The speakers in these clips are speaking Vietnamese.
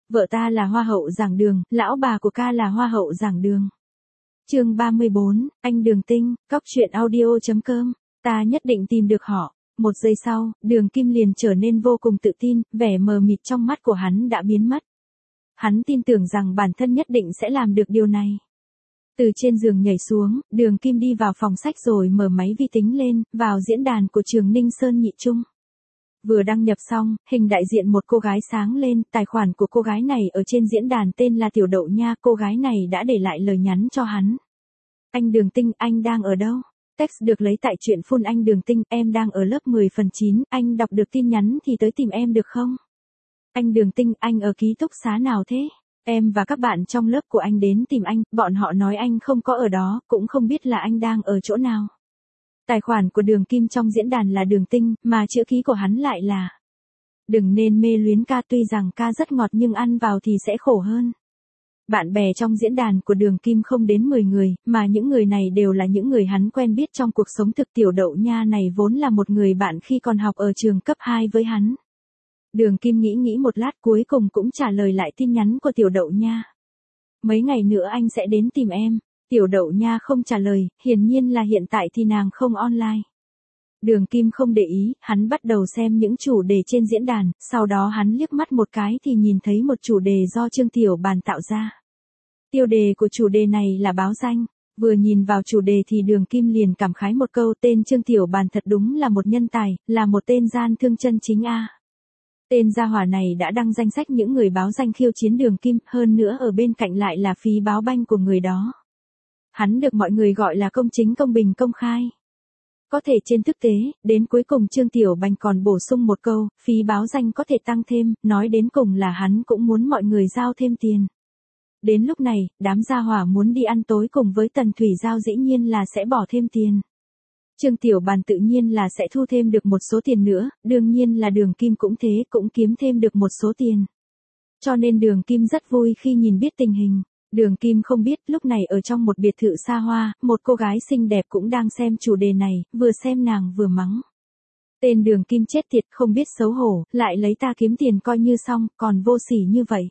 Vợ ta là hoa hậu giảng đường, lão bà của ca là hoa hậu giảng đường. Chương 34, anh Đường Tinh, cóc truyện audio.com, ta nhất định tìm được họ. Một giây sau, Đường Kim liền trở nên vô cùng tự tin, vẻ mờ mịt trong mắt của hắn đã biến mất. Hắn tin tưởng rằng bản thân nhất định sẽ làm được điều này. Từ trên giường nhảy xuống, Đường Kim đi vào phòng sách rồi mở máy vi tính lên, vào diễn đàn của trường Ninh Sơn Nhị Trung. Vừa đăng nhập xong, hình đại diện một cô gái sáng lên, tài khoản của cô gái này ở trên diễn đàn tên là Tiểu Đậu Nha, cô gái này đã để lại lời nhắn cho hắn. Anh Đường Tinh, anh đang ở đâu? Text được lấy tại truyện Full. Anh Đường Tinh, em đang ở lớp 10/9, anh đọc được tin nhắn thì tới tìm em được không? Anh Đường Tinh, anh ở ký túc xá nào thế? Em và các bạn trong lớp của anh đến tìm anh, bọn họ nói anh không có ở đó, cũng không biết là anh đang ở chỗ nào. Tài khoản của Đường Kim trong diễn đàn là Đường Tinh, mà chữ ký của hắn lại là đừng nên mê luyến ca, tuy rằng ca rất ngọt nhưng ăn vào thì sẽ khổ hơn. Bạn bè trong diễn đàn của Đường Kim không đến 10 người, mà những người này đều là những người hắn quen biết trong cuộc sống thực. Tiểu Đậu Nha này vốn là một người bạn khi còn học ở trường cấp 2 với hắn. Đường Kim nghĩ một lát cuối cùng cũng trả lời lại tin nhắn của Tiểu Đậu Nha. Mấy ngày nữa anh sẽ đến tìm em. Tiểu Đậu Nha không trả lời, hiển nhiên là hiện tại thì nàng không online. Đường Kim không để ý, hắn bắt đầu xem những chủ đề trên diễn đàn, sau đó hắn liếc mắt một cái thì nhìn thấy một chủ đề do Trương Tiểu Bàn tạo ra. Tiêu đề của chủ đề này là báo danh. Vừa nhìn vào chủ đề thì Đường Kim liền cảm khái một câu, tên Trương Tiểu Bàn thật đúng là một nhân tài, là một tên gian thương chân chính a. Tên gia hỏa này đã đăng danh sách những người báo danh khiêu chiến Đường Kim, hơn nữa ở bên cạnh lại là phí báo banh của người đó. Hắn được mọi người gọi là công chính, công bình, công khai. Có thể trên thực tế, đến cuối cùng Trương Tiểu Bành còn bổ sung một câu, phí báo danh có thể tăng thêm, nói đến cùng là hắn cũng muốn mọi người giao thêm tiền. Đến lúc này, đám gia hỏa muốn đi ăn tối cùng với Tần Thủy Giao dĩ nhiên là sẽ bỏ thêm tiền. Trương Tiểu Bàn tự nhiên là sẽ thu thêm được một số tiền nữa, đương nhiên là Đường Kim cũng thế, cũng kiếm thêm được một số tiền. Cho nên Đường Kim rất vui khi nhìn biết tình hình. Đường Kim không biết, lúc này ở trong một biệt thự xa hoa, một cô gái xinh đẹp cũng đang xem chủ đề này, vừa xem nàng vừa mắng. Tên Đường Kim chết tiệt, không biết xấu hổ, lại lấy ta kiếm tiền coi như xong, còn vô sỉ như vậy.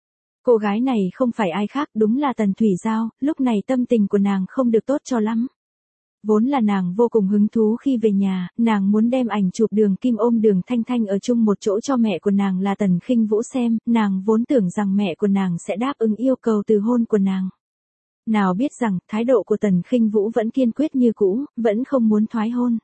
Cô gái này không phải ai khác, đúng là Tần Thủy Giao, lúc này tâm tình của nàng không được tốt cho lắm. Vốn là nàng vô cùng hứng thú khi về nhà, nàng muốn đem ảnh chụp Đường Kim ôm Đường Thanh Thanh ở chung một chỗ cho mẹ của nàng là Tần Khinh Vũ xem, nàng vốn tưởng rằng mẹ của nàng sẽ đáp ứng yêu cầu từ hôn của nàng. Nào biết rằng, thái độ của Tần Khinh Vũ vẫn kiên quyết như cũ, vẫn không muốn thoái hôn.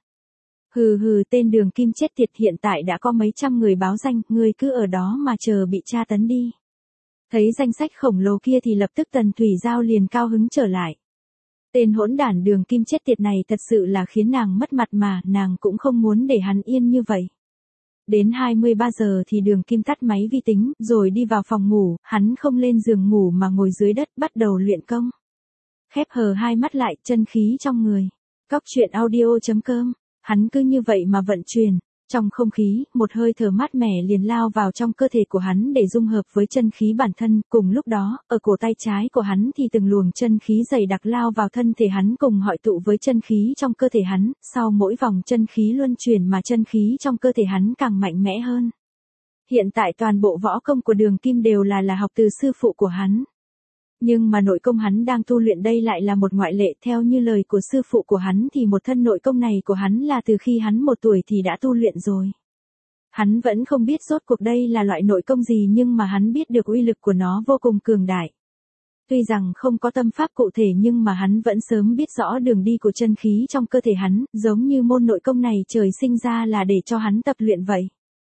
Hừ, tên Đường Kim chết tiệt, hiện tại đã có mấy trăm người báo danh, ngươi cứ ở đó mà chờ bị tra tấn đi. Thấy danh sách khổng lồ kia thì lập tức Tần Thủy Giao liền cao hứng trở lại. Tên hỗn đản Đường Kim chết tiệt này thật sự là khiến nàng mất mặt mà, nàng cũng không muốn để hắn yên như vậy. Đến 23 giờ thì Đường Kim tắt máy vi tính, rồi đi vào phòng ngủ, hắn không lên giường ngủ mà ngồi dưới đất bắt đầu luyện công. Khép hờ hai mắt lại, chân khí trong người. Cóc truyện audio.com, hắn cứ như vậy mà vận chuyển. Trong không khí, một hơi thở mát mẻ liền lao vào trong cơ thể của hắn để dung hợp với chân khí bản thân. Cùng lúc đó, ở cổ tay trái của hắn thì từng luồng chân khí dày đặc lao vào thân thể hắn cùng hội tụ với chân khí trong cơ thể hắn. Sau mỗi vòng chân khí luân chuyển mà chân khí trong cơ thể hắn càng mạnh mẽ hơn. Hiện tại toàn bộ võ công của Đường Kim đều là học từ sư phụ của hắn. Nhưng mà nội công hắn đang tu luyện đây lại là một ngoại lệ, theo như lời của sư phụ của hắn thì một thân nội công này của hắn là từ khi hắn 1 tuổi thì đã tu luyện rồi. Hắn vẫn không biết rốt cuộc đây là loại nội công gì nhưng mà hắn biết được uy lực của nó vô cùng cường đại. Tuy rằng không có tâm pháp cụ thể nhưng mà hắn vẫn sớm biết rõ đường đi của chân khí trong cơ thể hắn, giống như môn nội công này trời sinh ra là để cho hắn tập luyện vậy.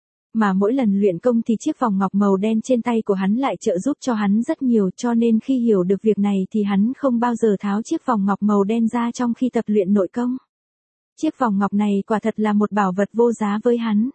Mà mỗi lần luyện công thì chiếc vòng ngọc màu đen trên tay của hắn lại trợ giúp cho hắn rất nhiều, cho nên khi hiểu được việc này thì hắn không bao giờ tháo chiếc vòng ngọc màu đen ra trong khi tập luyện nội công. Chiếc vòng ngọc này quả thật là một bảo vật vô giá với hắn.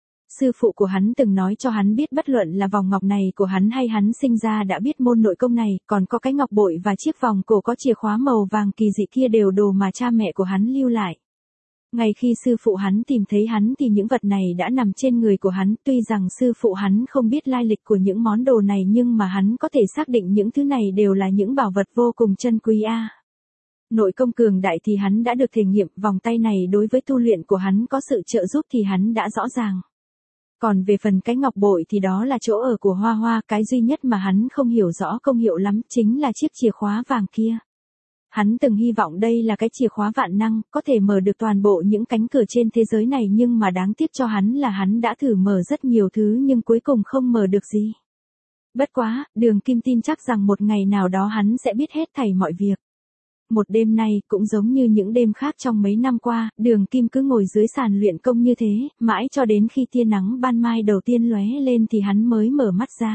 Sư phụ của hắn từng nói cho hắn biết bất luận là vòng ngọc này của hắn hay hắn sinh ra đã biết môn nội công này, còn có cái ngọc bội và chiếc vòng cổ có chìa khóa màu vàng kỳ dị kia đều đồ mà cha mẹ của hắn lưu lại. Ngay khi sư phụ hắn tìm thấy hắn thì những vật này đã nằm trên người của hắn, tuy rằng sư phụ hắn không biết lai lịch của những món đồ này nhưng mà hắn có thể xác định những thứ này đều là những bảo vật vô cùng chân quý a. Nội công cường đại thì hắn đã được thể nghiệm, vòng tay này đối với tu luyện của hắn có sự trợ giúp thì hắn đã rõ ràng. Còn về phần cái ngọc bội thì đó là chỗ ở của Hoa Hoa, cái duy nhất mà hắn không hiểu rõ công hiệu lắm chính là chiếc chìa khóa vàng kia. Hắn từng hy vọng đây là cái chìa khóa vạn năng, có thể mở được toàn bộ những cánh cửa trên thế giới này, nhưng mà đáng tiếc cho hắn là hắn đã thử mở rất nhiều thứ nhưng cuối cùng không mở được gì. Bất quá, Đường Kim tin chắc rằng một ngày nào đó hắn sẽ biết hết thảy mọi việc. Một đêm nay, cũng giống như những đêm khác trong mấy năm qua, Đường Kim cứ ngồi dưới sàn luyện công như thế, mãi cho đến khi tia nắng ban mai đầu tiên lóe lên thì hắn mới mở mắt ra.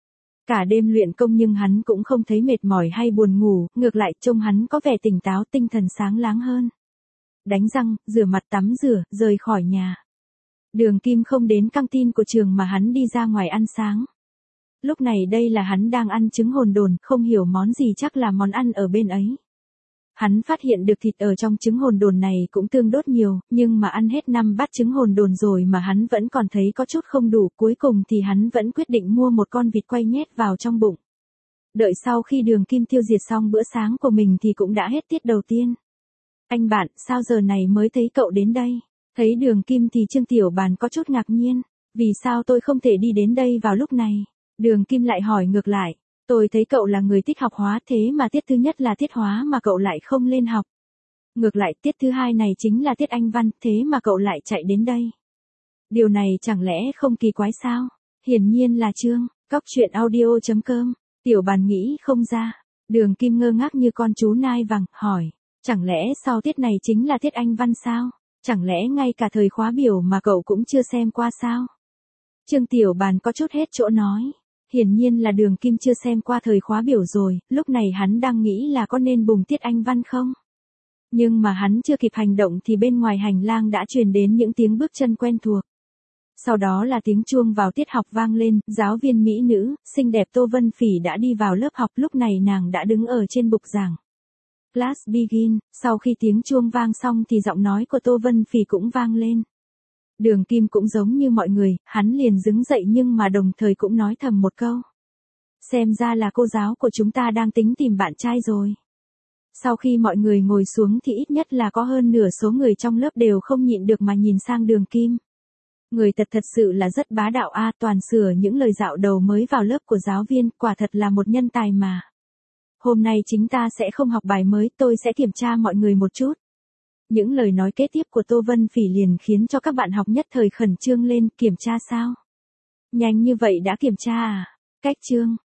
Cả đêm luyện công nhưng hắn cũng không thấy mệt mỏi hay buồn ngủ, ngược lại trông hắn có vẻ tỉnh táo, tinh thần sáng láng hơn. Đánh răng, rửa mặt, tắm rửa, rời khỏi nhà. Đường Kim không đến căng tin của trường mà hắn đi ra ngoài ăn sáng. Lúc này đây là hắn đang ăn trứng hồn đồn, không hiểu món gì, chắc là món ăn ở bên ấy. Hắn phát hiện được thịt ở trong trứng hồn đồn này cũng tương đốt nhiều, nhưng mà ăn hết 5 bát trứng hồn đồn rồi mà hắn vẫn còn thấy có chút không đủ, cuối cùng thì hắn vẫn quyết định mua một con vịt quay nhét vào trong bụng. Đợi sau khi Đường Kim tiêu diệt xong bữa sáng của mình thì cũng đã hết tiết đầu tiên. Anh bạn, sao giờ này mới thấy cậu đến đây? Thấy Đường Kim thì Trương Tiểu Bàn có chút ngạc nhiên, vì sao tôi không thể đi đến đây vào lúc này? Đường Kim lại hỏi ngược lại. Tôi thấy cậu là người thích học hóa, thế mà tiết thứ nhất là tiết hóa mà cậu lại không lên học. Ngược lại tiết thứ hai này chính là tiết Anh văn, thế mà cậu lại chạy đến đây. Điều này chẳng lẽ không kỳ quái sao? Hiển nhiên là Trương, coctruyện.audio.com, Tiểu Bàn nghĩ không ra. Đường Kim ngơ ngác như con chú nai vàng, hỏi, chẳng lẽ sau tiết này chính là tiết Anh văn sao? Chẳng lẽ ngay cả thời khóa biểu mà cậu cũng chưa xem qua sao? Trương Tiểu Bàn có chút hết chỗ nói. Hiển nhiên là Đường Kim chưa xem qua thời khóa biểu rồi, lúc này hắn đang nghĩ là có nên bùng tiết Anh văn không? Nhưng mà hắn chưa kịp hành động thì bên ngoài hành lang đã truyền đến những tiếng bước chân quen thuộc. Sau đó là tiếng chuông vào tiết học vang lên, giáo viên mỹ nữ, xinh đẹp Tô Vân Phỉ đã đi vào lớp học, lúc này nàng đã đứng ở trên bục giảng. Class begin, sau khi tiếng chuông vang xong thì giọng nói của Tô Vân Phỉ cũng vang lên. Đường Kim cũng giống như mọi người, hắn liền đứng dậy nhưng mà đồng thời cũng nói thầm một câu. Xem ra là cô giáo của chúng ta đang tính tìm bạn trai rồi. Sau khi mọi người ngồi xuống thì ít nhất là có hơn nửa số người trong lớp đều không nhịn được mà nhìn sang Đường Kim. Người thật sự là rất bá đạo a, toàn sửa những lời dạo đầu mới vào lớp của giáo viên, quả thật là một nhân tài mà. Hôm nay chính ta sẽ không học bài mới, tôi sẽ kiểm tra mọi người một chút. Những lời nói kế tiếp của Tô Vân Phỉ liền khiến cho các bạn học nhất thời khẩn trương lên, kiểm tra sao? Nhanh như vậy đã kiểm tra à? Cách Trương,